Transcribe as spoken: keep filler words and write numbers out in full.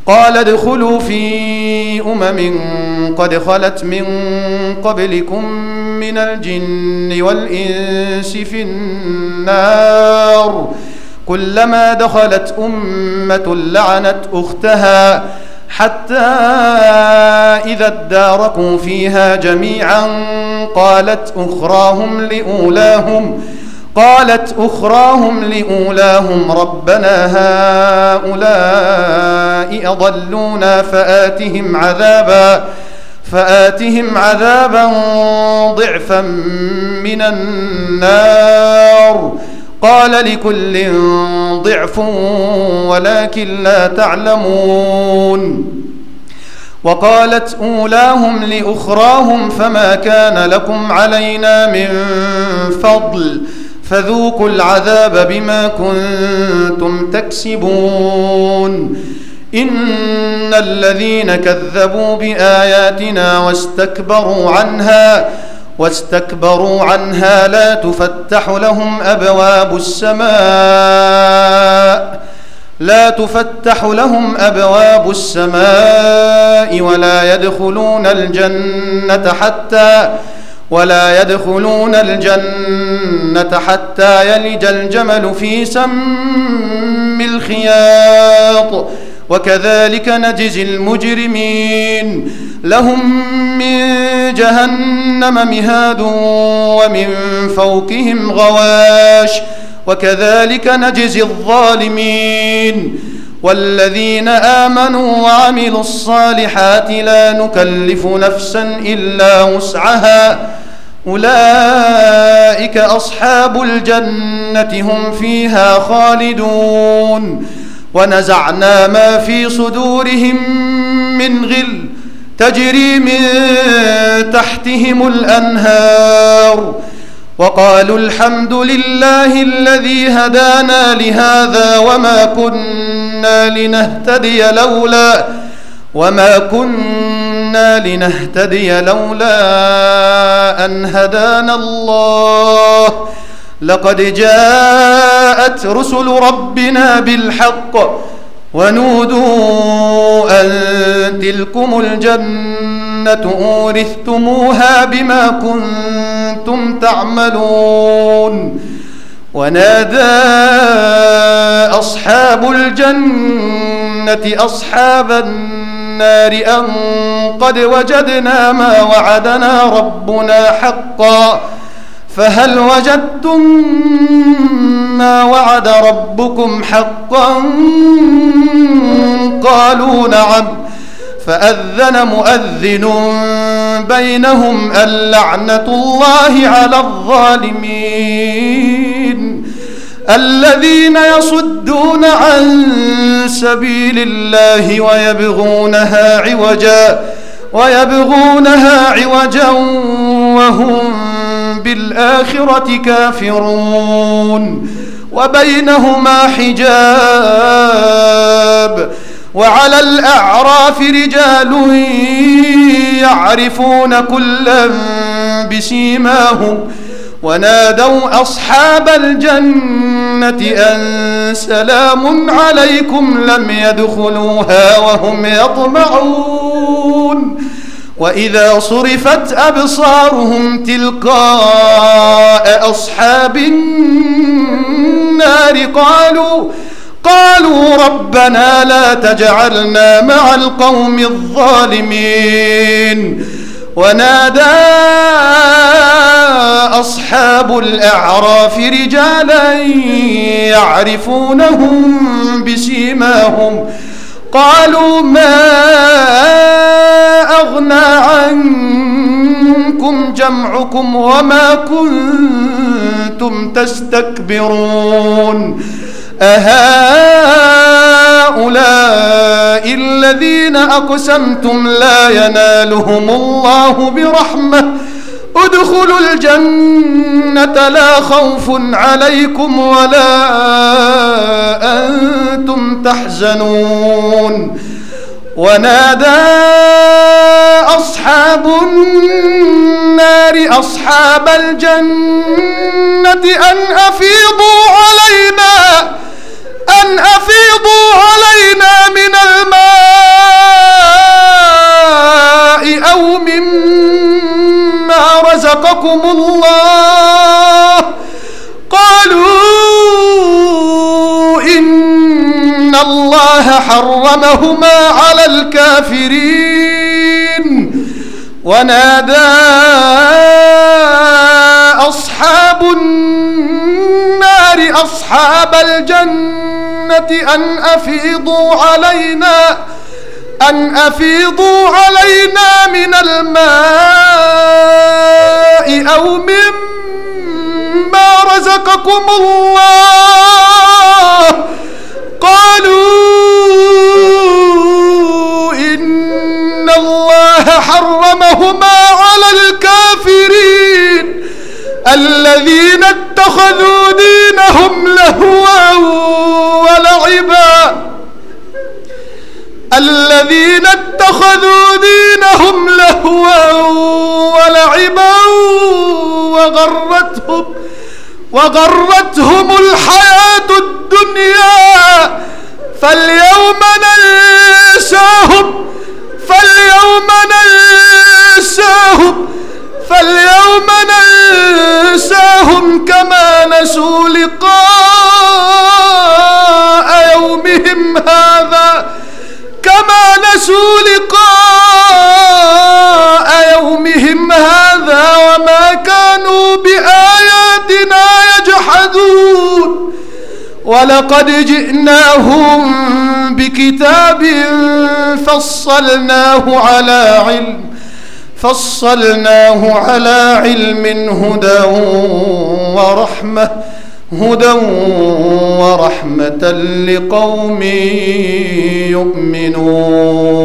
قال ادخلوا في أمم قد خلت من قبلكم من الجن والإنس في النار كلما دخلت أمة لعنت أختها حتى إذا اداركوا فيها جميعا قالت أخراهم لأولاهم قالت أخراهم لأولاهم ربنا هؤلاء أضلونا فآتهم عذابا فآتهم عذابا ضعفا من النار قال لكل ضعف ولكن لا تعلمون وقالت أولاهم لأخراهم فما كان لكم علينا من فضل فذوقوا العذاب بما كنتم تكسبون إن الذين كذبوا بآياتنا واستكبروا عنها واستكبروا عنها لا تفتح لهم أبواب السماء لا تفتح لهم أبواب السماء ولا يدخلون الجنة حتى ولا يدخلون الجنة حتى يلج الجمل في سم الخياط وكذلك نجزي المجرمين لهم من جهنم مهاد ومن فوقهم غواش وكذلك نجزي الظالمين والذين آمنوا وعملوا الصالحات لا نكلف نفسا إلا وسعها أولئك أصحاب الجنة هم فيها خالدون ونزعنا ما في صدورهم من غل تجري من تحتهم الأنهار وقالوا الحمد لله الذي هدانا لهذا وما كنا لنهتدي لولا وما كنا لنهتدي لولا أن هدانا الله لقد جاءت رسل ربنا بالحق ونودوا أن تلكم الجنة أورثتموها بما كنتم تعملون ونادى أصحاب الجنة أصحاب النار أن قد وجدنا ما وعدنا ربنا حقا فهل وجدتم ما وعد ربكم حقا قالوا نعم فأذن مؤذن بينهم اللعنة الله على الظالمين الذين يصدون عن سبيل الله ويبغونها عوجا ويبغونها عوجا وهم بالآخرة كافرون وبينهما حجاب وعلى الأعراف رجال يعرفون كلا بسيماهم ونادوا أصحاب الجنة أن سلام عليكم لم يدخلوها وهم يطمعون وإذا صرفت أبصارهم تلقاء أصحاب النار قالوا قالوا ربنا لا تجعلنا مع القوم الظالمين ونادى أصحاب الأعراف رجالا يعرفونهم بسيماهم قالوا ما أغنى عنكم جمعكم وما كنتم تستكبرون أهؤلاء الذين أقسمتم لا ينالهم الله برحمة ادخلوا الجنة لا خوف عليكم ولا أنتم تحزنون ونادى أصحاب النار أصحاب الجنة أن أفيضوا علينا أن أفيضوا علينا من الماء رزقكم الله قالوا إن الله حرمهما على الكافرين ونادى أصحاب النار أصحاب الجنة أن أفيضوا علينا أن أفيضوا علينا من الماء أو مما رزقكم الله قالوا إن الله حرمهما على الكافرين الذين اتخذوا دينهم لهوا ولعبا الذين اتخذوا دينهم لهوا ولعبا وغرتهم وغرتهم الحياة الدنيا فاليوم ننساهم فاليوم ننساهم فاليوم ننساهم كما نسوا لقاء يومهم هذا كما نسوا لقاء يومهم هذا وما كانوا بآياتنا يجحدون ولقد جئناهم بكتاب فصلناه على علم فصلناه على علم هدى ورحمة هدى ورحمة لقوم يؤمنون.